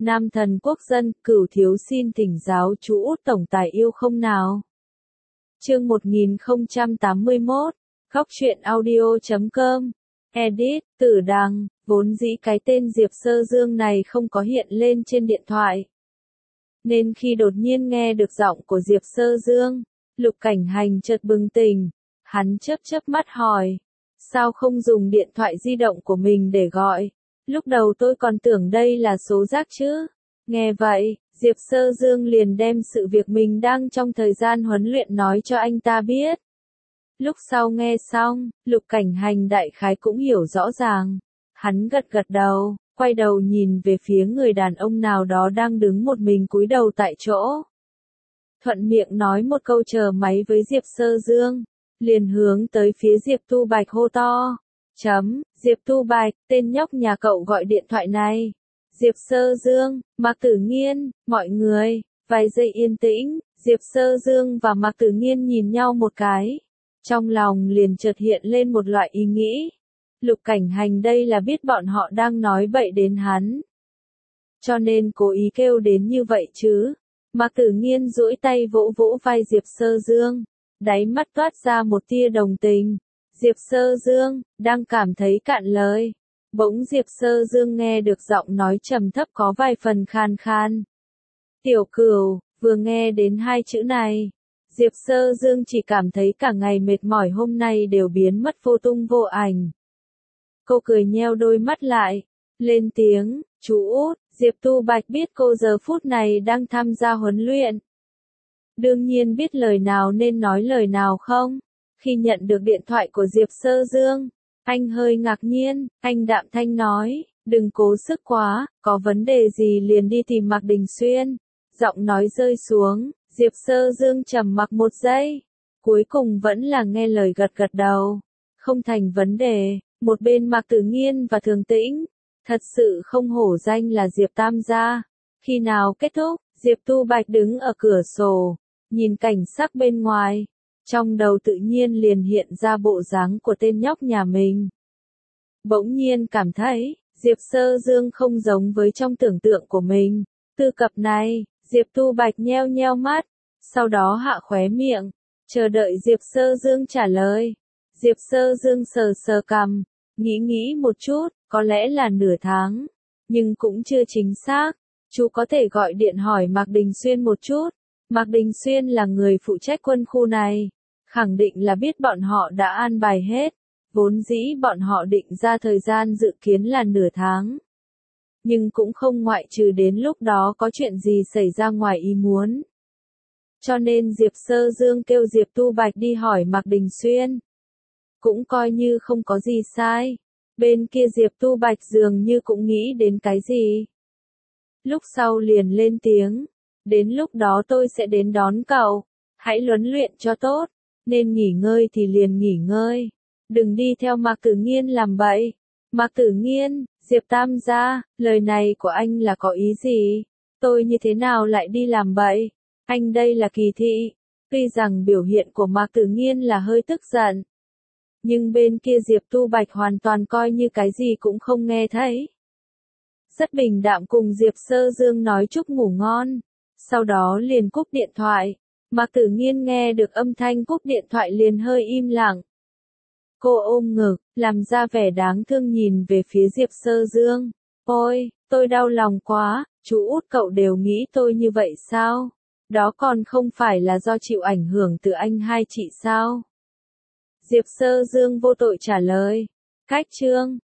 Nam thần quốc dân, Cửu thiếu xin thỉnh giáo chú Út tổng tài yêu không nào. Chương 1081, goctruyện audio.com. Edit, Tử Đằng, vốn dĩ cái tên Diệp Sơ Dương này không có hiện lên trên điện thoại. Nên khi đột nhiên nghe được giọng của Diệp Sơ Dương, Lục Cảnh Hành chợt bừng tỉnh, hắn chớp mắt hỏi, sao không dùng điện thoại di động của mình để gọi? Lúc đầu tôi còn tưởng đây là số rác chứ. Nghe vậy, Diệp Sơ Dương liền đem sự việc mình đang trong thời gian huấn luyện nói cho anh ta biết. Lúc sau nghe xong, Lục Cảnh Hành đại khái cũng hiểu rõ ràng. Hắn gật đầu, quay đầu nhìn về phía người đàn ông nào đó đang đứng một mình cúi đầu tại chỗ. Thuận miệng nói một câu chờ máy với Diệp Sơ Dương, liền hướng tới phía Diệp Tu Bạch hô to. Diệp Tu Bạch, tên nhóc nhà cậu gọi điện thoại này. Diệp Sơ Dương, Mạc Tử Nghiên, mọi người, vài giây yên tĩnh, Diệp Sơ Dương và Mạc Tử Nghiên nhìn nhau một cái. Trong lòng liền chợt hiện lên một loại ý nghĩ. Lục Cảnh Hành đây là biết bọn họ đang nói bậy đến hắn, cho nên cố ý kêu đến như vậy chứ. Mạc Tử Nghiên duỗi tay vỗ vỗ vai Diệp Sơ Dương, đáy mắt toát ra một tia đồng tình. Diệp Sơ Dương, đang cảm thấy cạn lời. Bỗng Diệp Sơ Dương nghe được giọng nói trầm thấp có vài phần khan khan. Tiểu Cửu, vừa nghe đến hai chữ này, Diệp Sơ Dương chỉ cảm thấy cả ngày mệt mỏi hôm nay đều biến mất vô tung vô ảnh. Cô cười nheo đôi mắt lại, lên tiếng, chú Út. Diệp Tu Bạch biết cô giờ phút này đang tham gia huấn luyện. Đương nhiên biết lời nào nên nói lời nào không. Khi nhận được điện thoại của Diệp Sơ Dương, anh hơi ngạc nhiên, anh đạm thanh nói, đừng cố sức quá, có vấn đề gì liền đi tìm Mạc Đình Xuyên. Giọng nói rơi xuống, Diệp Sơ Dương trầm mặc một giây, cuối cùng vẫn là nghe lời gật đầu. Không thành vấn đề. Một bên Mạc Tử Nghiên và Thường Tĩnh, thật sự không hổ danh là Diệp Tam gia. Khi nào kết thúc, Diệp Tu Bạch đứng ở cửa sổ, nhìn cảnh sắc bên ngoài. Trong đầu tự nhiên liền hiện ra bộ dáng của tên nhóc nhà mình. Bỗng nhiên cảm thấy, Diệp Sơ Dương không giống với trong tưởng tượng của mình. Từ cặp này, Diệp Tu Bạch nheo mắt, sau đó hạ khóe miệng, chờ đợi Diệp Sơ Dương trả lời. Diệp Sơ Dương sờ cằm, nghĩ một chút, có lẽ là nửa tháng, nhưng cũng chưa chính xác. Chú có thể gọi điện hỏi Mạc Đình Xuyên một chút. Mạc Đình Xuyên là người phụ trách quân khu này, khẳng định là biết bọn họ đã an bài hết. Vốn dĩ bọn họ định ra thời gian dự kiến là nửa tháng, nhưng cũng không ngoại trừ đến lúc đó có chuyện gì xảy ra ngoài ý muốn. Cho nên Diệp Sơ Dương kêu Diệp Tu Bạch đi hỏi Mạc Đình Xuyên, cũng coi như không có gì sai. Bên kia Diệp Tu Bạch dường như cũng nghĩ đến cái gì. Lúc sau liền lên tiếng, đến lúc đó tôi sẽ đến đón cậu, hãy huấn luyện cho tốt, nên nghỉ ngơi thì liền nghỉ ngơi, đừng đi theo Mạc Tử Nghiên làm bậy. Mạc Tử Nghiên, Diệp Tam gia, lời này của anh là có ý gì? Tôi như thế nào lại đi làm bậy? Anh đây là kỳ thị. Tuy rằng biểu hiện của Mạc Tử Nghiên là hơi tức giận, nhưng bên kia Diệp Tu Bạch hoàn toàn coi như cái gì cũng không nghe thấy. Rất bình đạm cùng Diệp Sơ Dương nói chúc ngủ ngon, sau đó liền cúp điện thoại. Mạc Tử Nghiên nghe được âm thanh cúp điện thoại liền hơi im lặng. Cô ôm ngực, làm ra vẻ đáng thương nhìn về phía Diệp Sơ Dương. Ôi, tôi đau lòng quá, chú Út cậu đều nghĩ tôi như vậy sao? Đó còn không phải là do chịu ảnh hưởng từ anh hai chị sao? Diệp Sơ Dương vô tội trả lời. Cách chương